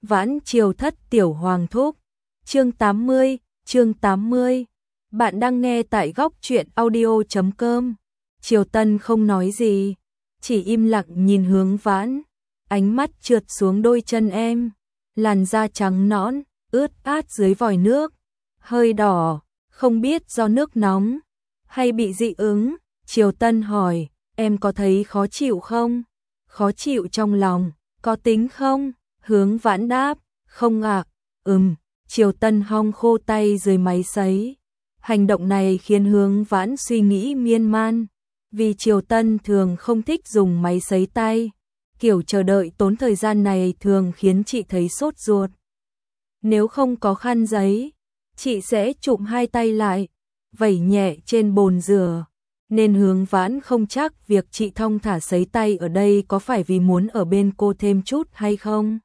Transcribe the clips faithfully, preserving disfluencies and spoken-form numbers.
Vãn Triều Thất Tiểu Hoàng Thúc. Chương tám mươi, chương tám mươi. Bạn đang nghe tại góc truyện audio chấm com. Triều Tân không nói gì, chỉ im lặng nhìn Hướng Vãn, ánh mắt trượt xuống đôi chân em, làn da trắng nõn, ướt át dưới vòi nước, hơi đỏ, không biết do nước nóng hay bị dị ứng. Triều Tân hỏi, em có thấy khó chịu không? Khó chịu trong lòng, có tính không? Hướng Vãn đáp, không ạ. À. Ừm. Triều Tân hong khô tay dưới máy sấy. Hành động này khiến Hướng Vãn suy nghĩ miên man, vì Triều Tân thường không thích dùng máy sấy tay. Kiểu chờ đợi tốn thời gian này thường khiến chị thấy sốt ruột. Nếu không có khăn giấy, chị sẽ chụm hai tay lại, vẩy nhẹ trên bồn rửa. Nên Hướng Vãn không chắc việc chị thong thả sấy tay ở đây có phải vì muốn ở bên cô thêm chút hay không.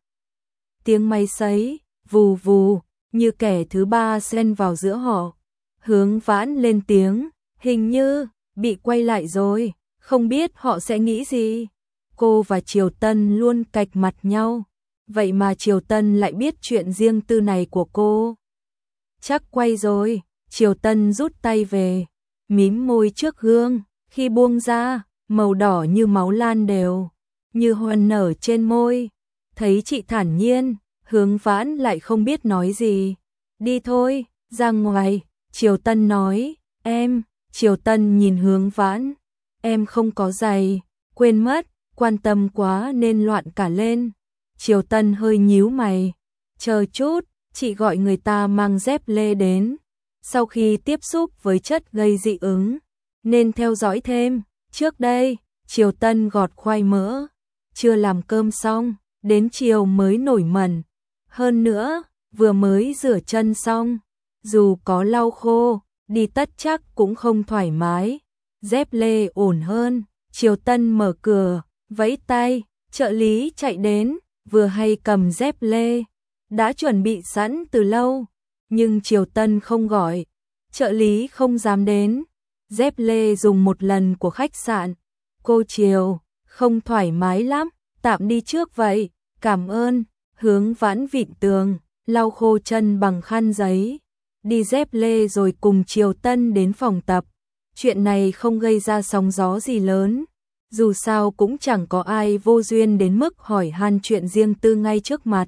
Tiếng máy sấy, vù vù, như kẻ thứ ba xen vào giữa họ. Hướng Vãn lên tiếng, hình như bị quay lại rồi, không biết họ sẽ nghĩ gì. Cô và Triều Tân luôn cạch mặt nhau, vậy mà Triều Tân lại biết chuyện riêng tư này của cô. Chắc quay rồi. Triều Tân rút tay về, mím môi trước gương, khi buông ra, màu đỏ như máu lan đều, như hoa nở trên môi. Thấy chị thản nhiên, Hướng Vãn lại không biết nói gì. Đi thôi, ra ngoài. Triều Tân nói. Em. Triều Tân nhìn Hướng Vãn. Em không có giày, quên mất, quan tâm quá nên loạn cả lên. Triều Tân hơi nhíu mày. Chờ chút, chị gọi người ta mang dép lê đến. Sau khi tiếp xúc với chất gây dị ứng, nên theo dõi thêm. Trước đây, Triều Tân gọt khoai mỡ, chưa làm cơm xong, đến chiều mới nổi mẩn. Hơn nữa, vừa mới rửa chân xong, dù có lau khô, đi tất chắc cũng không thoải mái. Dép lê ổn hơn. Triều Tân mở cửa, vẫy tay, trợ lý chạy đến, vừa hay cầm dép lê, đã chuẩn bị sẵn từ lâu. Nhưng Triều Tân không gọi, trợ lý không dám đến. Dép lê dùng một lần của khách sạn. Cô Triều, không thoải mái lắm, tạm đi trước vậy, cảm ơn. Hướng Vãn vịn tường, lau khô chân bằng khăn giấy, đi dép lê rồi cùng Triều Tân đến phòng tập. Chuyện này không gây ra sóng gió gì lớn, dù sao cũng chẳng có ai vô duyên đến mức hỏi han chuyện riêng tư ngay trước mặt.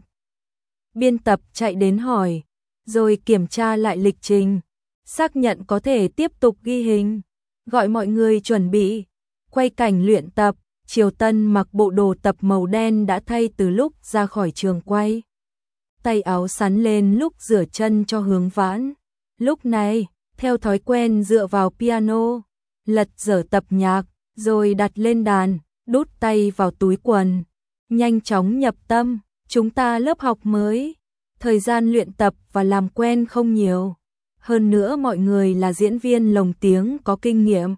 Biên tập chạy đến hỏi, rồi kiểm tra lại lịch trình, xác nhận có thể tiếp tục ghi hình, gọi mọi người chuẩn bị quay cảnh luyện tập. Triều Tân mặc bộ đồ tập màu đen đã thay từ lúc ra khỏi trường quay, tay áo sắn lên lúc rửa chân cho Hướng Vãn. Lúc này, theo thói quen dựa vào piano, lật dở tập nhạc, rồi đặt lên đàn, đút tay vào túi quần, nhanh chóng nhập tâm. Chúng ta lớp học mới, thời gian luyện tập và làm quen không nhiều. Hơn nữa mọi người là diễn viên lồng tiếng có kinh nghiệm,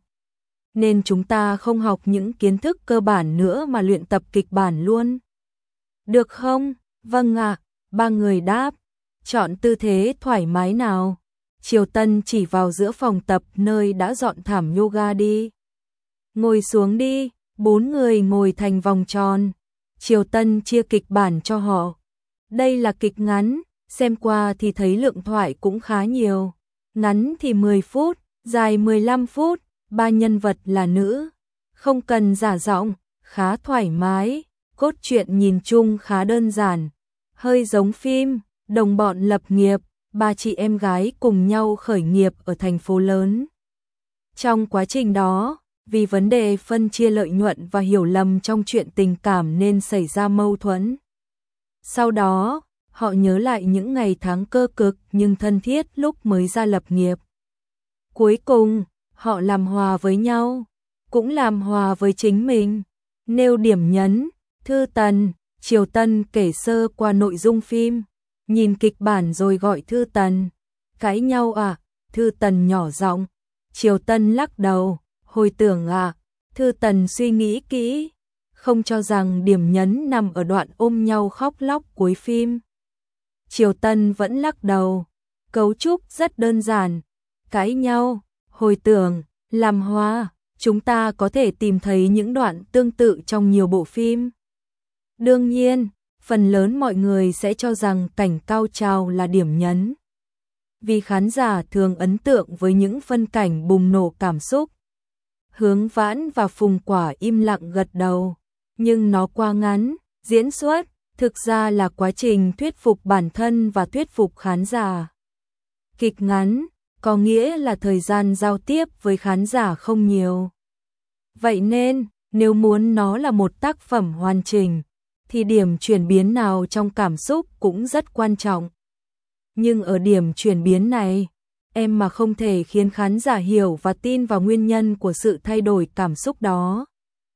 nên chúng ta không học những kiến thức cơ bản nữa mà luyện tập kịch bản luôn. Được không? Vâng ạ. Ba người đáp. Chọn tư thế thoải mái nào. Triều Tân chỉ vào giữa phòng tập nơi đã dọn thảm yoga đi. Ngồi xuống đi. Bốn người ngồi thành vòng tròn. Triều Tân chia kịch bản cho họ. Đây là kịch ngắn, xem qua thì thấy lượng thoại cũng khá nhiều. Ngắn thì mười phút, dài mười lăm phút, ba nhân vật là nữ, không cần giả giọng, khá thoải mái. Cốt truyện nhìn chung khá đơn giản, hơi giống phim Đồng bọn lập nghiệp, ba chị em gái cùng nhau khởi nghiệp ở thành phố lớn. Trong quá trình đó, vì vấn đề phân chia lợi nhuận và hiểu lầm trong chuyện tình cảm nên xảy ra mâu thuẫn. Sau đó, họ nhớ lại những ngày tháng cơ cực nhưng thân thiết lúc mới ra lập nghiệp. Cuối cùng, họ làm hòa với nhau, cũng làm hòa với chính mình. Nêu điểm nhấn, Thư Tần. Triều Tân kể sơ qua nội dung phim, nhìn kịch bản rồi gọi Thư Tần. Cãi nhau à? Thư Tần nhỏ giọng. Triều Tân lắc đầu, hồi tưởng à? Thư Tần suy nghĩ kỹ, không cho rằng điểm nhấn nằm ở đoạn ôm nhau khóc lóc cuối phim. Triều Tân vẫn lắc đầu, cấu trúc rất đơn giản. Cãi nhau, hồi tưởng, làm hòa, chúng ta có thể tìm thấy những đoạn tương tự trong nhiều bộ phim. Đương nhiên, phần lớn mọi người sẽ cho rằng cảnh cao trào là điểm nhấn. Vì khán giả thường ấn tượng với những phân cảnh bùng nổ cảm xúc. Hướng Vãn và Phùng Quả im lặng gật đầu, nhưng nó quá ngắn, diễn xuất thực ra là quá trình thuyết phục bản thân và thuyết phục khán giả. Kịch ngắn có nghĩa là thời gian giao tiếp với khán giả không nhiều. Vậy nên, nếu muốn nó là một tác phẩm hoàn chỉnh, thì điểm chuyển biến nào trong cảm xúc cũng rất quan trọng. Nhưng ở điểm chuyển biến này, em mà không thể khiến khán giả hiểu và tin vào nguyên nhân của sự thay đổi cảm xúc đó,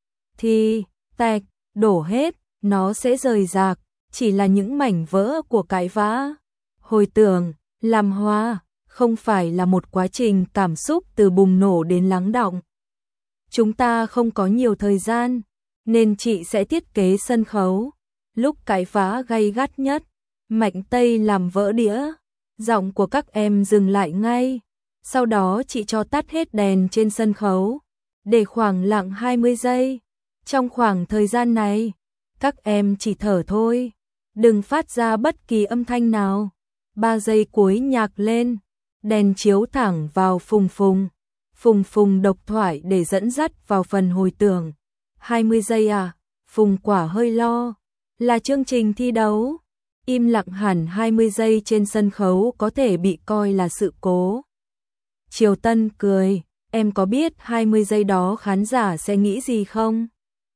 thì, tạch, đổ hết, nó sẽ rời rạc, chỉ là những mảnh vỡ của cãi vã. Hồi tưởng, làm hoa, không phải là một quá trình cảm xúc từ bùng nổ đến lắng đọng. Chúng ta không có nhiều thời gian, nên chị sẽ thiết kế sân khấu. Lúc cãi vã gay gắt nhất, Mạnh Tây làm vỡ đĩa, giọng của các em dừng lại ngay. Sau đó chị cho tắt hết đèn trên sân khấu, để khoảng lặng hai mươi giây. Trong khoảng thời gian này, các em chỉ thở thôi, đừng phát ra bất kỳ âm thanh nào. Ba giây cuối nhạc lên, đèn chiếu thẳng vào Phùng Phùng. Phùng Phùng độc thoại để dẫn dắt vào phần hồi tưởng. hai mươi giây à? Phùng Quả hơi lo. Là chương trình thi đấu. Im lặng hẳn hai mươi giây trên sân khấu có thể bị coi là sự cố. Triều Tân cười, em có biết hai mươi giây đó khán giả sẽ nghĩ gì không?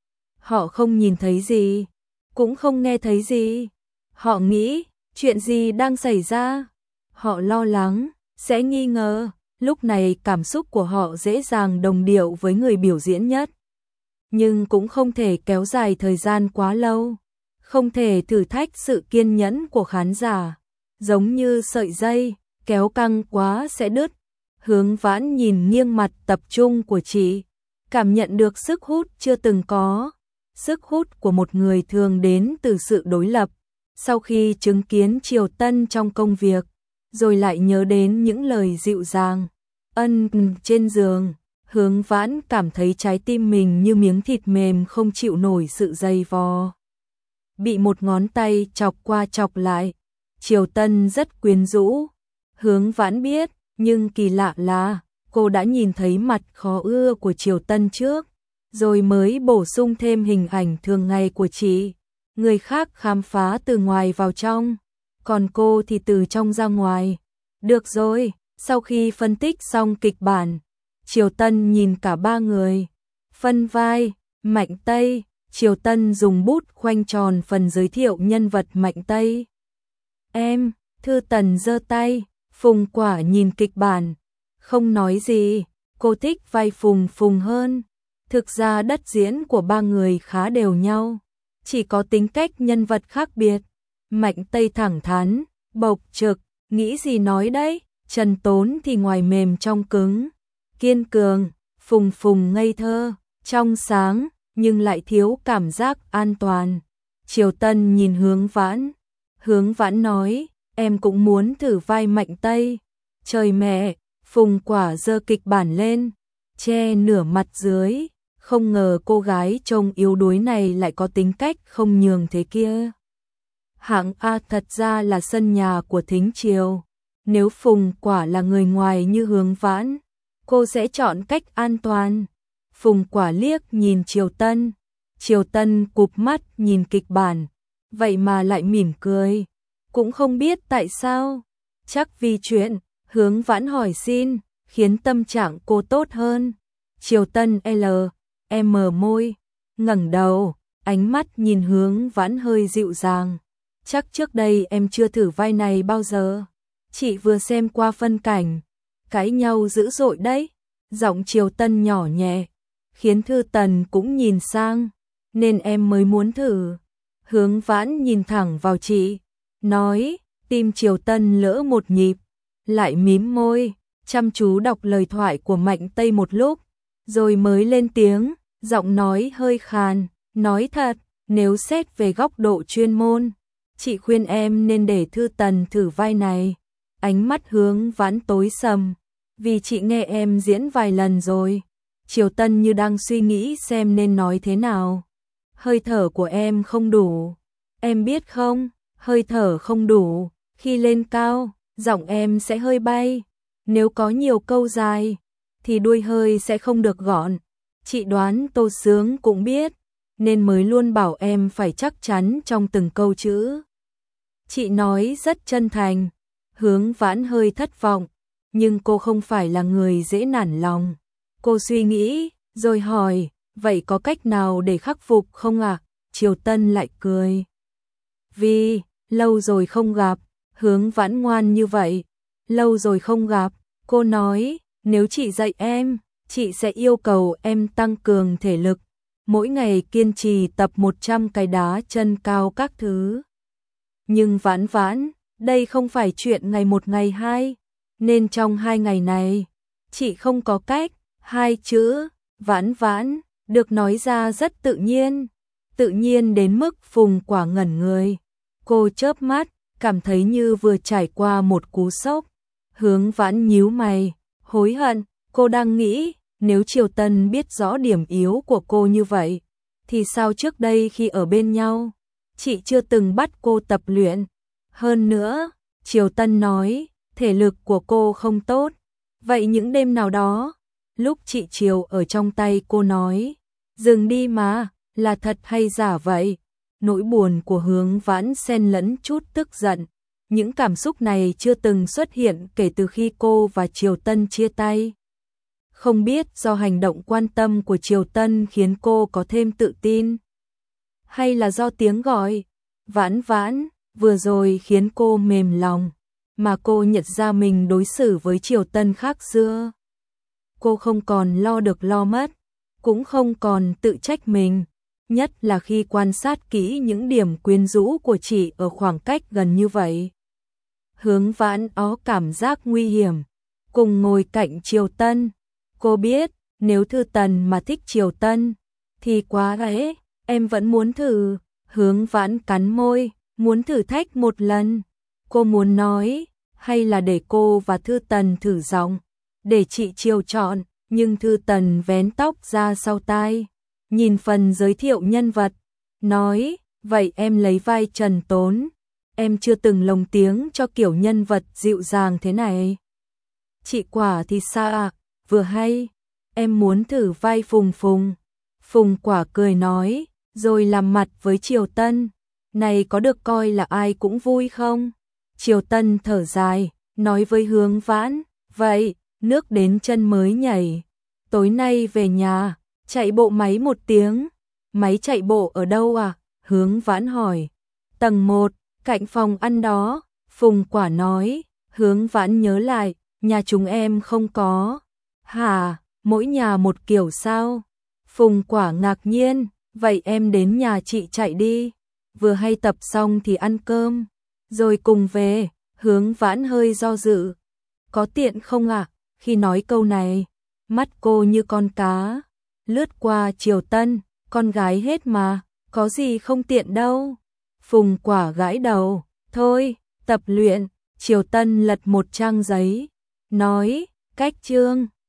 Họ không nhìn thấy gì, cũng không nghe thấy gì. Họ nghĩ, chuyện gì đang xảy ra? Họ lo lắng, sẽ nghi ngờ. Lúc này cảm xúc của họ dễ dàng đồng điệu với người biểu diễn nhất. Nhưng cũng không thể kéo dài thời gian quá lâu. Không thể thử thách sự kiên nhẫn của khán giả. Giống như sợi dây, kéo căng quá sẽ đứt. Hướng Vãn nhìn nghiêng mặt tập trung của chị, cảm nhận được sức hút chưa từng có. Sức hút của một người thường đến từ sự đối lập. Sau khi chứng kiến Triều Tân trong công việc, rồi lại nhớ đến những lời dịu dàng, ân trên giường, Hướng Vãn cảm thấy trái tim mình như miếng thịt mềm không chịu nổi sự dày vò. Bị một ngón tay chọc qua chọc lại, Triều Tân rất quyến rũ. Hướng Vãn biết, nhưng kỳ lạ là, cô đã nhìn thấy mặt khó ưa của Triều Tân trước, rồi mới bổ sung thêm hình ảnh thường ngày của chị. Người khác khám phá từ ngoài vào trong, còn cô thì từ trong ra ngoài. Được rồi, sau khi phân tích xong kịch bản, Triều Tân nhìn cả ba người. Phân vai, Mạnh Tây, Triều Tân dùng bút khoanh tròn phần giới thiệu nhân vật Mạnh Tây. Em, Thư Tần giơ tay, Phùng Quả nhìn kịch bản, không nói gì, cô thích vai Phùng Phùng hơn. Thực ra đất diễn của ba người khá đều nhau, chỉ có tính cách nhân vật khác biệt. Mạnh Tây thẳng thắn, bộc trực, nghĩ gì nói đấy. Trần Tốn thì ngoài mềm trong cứng, kiên cường. Phùng Phùng ngây thơ, trong sáng, nhưng lại thiếu cảm giác an toàn. Triều Tân nhìn Hướng Vãn. Hướng Vãn nói, em cũng muốn thử vai Mạnh Tây. Trời mẹ, Phùng Quả giơ kịch bản lên, che nửa mặt dưới. Không ngờ cô gái trông yếu đuối này lại có tính cách không nhường thế kia. Hạng A thật ra là sân nhà của Thính Triều. Nếu Phùng Quả là người ngoài như Hướng Vãn, cô sẽ chọn cách an toàn. Phùng Quả liếc nhìn Triều Tân. Triều Tân cụp mắt nhìn kịch bản, vậy mà lại mỉm cười. Cũng không biết tại sao. Chắc vì chuyện Hướng Vãn hỏi xin, khiến tâm trạng cô tốt hơn. Triều Tân L, M môi, ngẩng đầu, ánh mắt nhìn Hướng Vãn hơi dịu dàng. Chắc trước đây em chưa thử vai này bao giờ. Chị vừa xem qua phân cảnh, cãi nhau dữ dội đấy. Giọng Triều Tân nhỏ nhẹ, khiến Thư Tần cũng nhìn sang, nên em mới muốn thử. Hướng Vãn nhìn thẳng vào chị, nói, tim Triều Tân lỡ một nhịp, lại mím môi, chăm chú đọc lời thoại của Mạnh Tây một lúc, rồi mới lên tiếng, giọng nói hơi khàn, nói thật, nếu xét về góc độ chuyên môn, chị khuyên em nên để Thư Tần thử vai này. Ánh mắt Hướng Vãn tối sầm, vì chị nghe em diễn vài lần rồi. Triều Tân như đang suy nghĩ xem nên nói thế nào. Hơi thở của em không đủ. Em biết không, hơi thở không đủ, khi lên cao, giọng em sẽ hơi bay. Nếu có nhiều câu dài, thì đuôi hơi sẽ không được gọn. Chị đoán Tô Sướng cũng biết, nên mới luôn bảo em phải chắc chắn trong từng câu chữ. Chị nói rất chân thành, Hướng Vãn hơi thất vọng, nhưng cô không phải là người dễ nản lòng. Cô suy nghĩ, rồi hỏi, vậy có cách nào để khắc phục không ạ? À? Triều Tân lại cười. Vì, lâu rồi không gặp, Hướng Vãn ngoan như vậy. Lâu rồi không gặp, cô nói, nếu chị dạy em, chị sẽ yêu cầu em tăng cường thể lực. Mỗi ngày kiên trì tập một trăm cái đá chân cao các thứ. Nhưng Vãn Vãn, đây không phải chuyện ngày một ngày hai, nên trong hai ngày này, chị không có cách. Hai chữ, Vãn Vãn, được nói ra rất tự nhiên, tự nhiên đến mức Phùng Quả ngẩn người. Cô chớp mắt, cảm thấy như vừa trải qua một cú sốc. Hướng Vãn nhíu mày, hối hận, cô đang nghĩ, nếu Triều Tân biết rõ điểm yếu của cô như vậy, thì sao trước đây khi ở bên nhau, chị chưa từng bắt cô tập luyện. Hơn nữa, Triều Tân nói, thể lực của cô không tốt. Vậy những đêm nào đó, lúc chị Triều ở trong tay cô nói, dừng đi mà, là thật hay giả vậy? Nỗi buồn của Hướng Vãn xen lẫn chút tức giận. Những cảm xúc này chưa từng xuất hiện kể từ khi cô và Triều Tân chia tay. Không biết do hành động quan tâm của Triều Tân khiến cô có thêm tự tin, hay là do tiếng gọi Vãn Vãn vừa rồi khiến cô mềm lòng, mà cô nhận ra mình đối xử với Triều Tân khác xưa. Cô không còn lo được lo mất, cũng không còn tự trách mình, nhất là khi quan sát kỹ những điểm quyến rũ của chị ở khoảng cách gần như vậy. Hướng Vãn có cảm giác nguy hiểm, cùng ngồi cạnh Triều Tân. Cô biết, nếu Thư Tần mà thích Triều Tân, thì quá ghê, em vẫn muốn thử. Hướng Vãn cắn môi, muốn thử thách một lần. Cô muốn nói, hay là để cô và Thư Tần thử giọng, để chị Triều chọn, nhưng Thư Tần vén tóc ra sau tai, nhìn phần giới thiệu nhân vật, nói, vậy em lấy vai Trần Tốn. Em chưa từng lồng tiếng cho kiểu nhân vật dịu dàng thế này. Chị Quả thì sao ạ? Vừa hay, em muốn thử vai Phùng Phùng. Phùng Quả cười nói, rồi làm mặt với Triều Tân. Này có được coi là ai cũng vui không? Triều Tân thở dài, nói với Hướng Vãn, vậy, nước đến chân mới nhảy. Tối nay về nhà, chạy bộ máy một tiếng. Máy chạy bộ ở đâu à? Hướng Vãn hỏi. Tầng một, cạnh phòng ăn đó. Phùng Quả nói. Hướng Vãn nhớ lại, nhà chúng em không có. Hả, mỗi nhà một kiểu sao? Phùng Quả ngạc nhiên, vậy em đến nhà chị chạy đi. Vừa hay tập xong thì ăn cơm, rồi cùng về. Hướng Vãn hơi do dự. Có tiện không ạ? À? Khi nói câu này, mắt cô như con cá, lướt qua Triều Tân, con gái hết mà, có gì không tiện đâu. Phùng Quả gãi đầu, thôi, tập luyện. Triều Tân lật một trang giấy, nói, cách chương.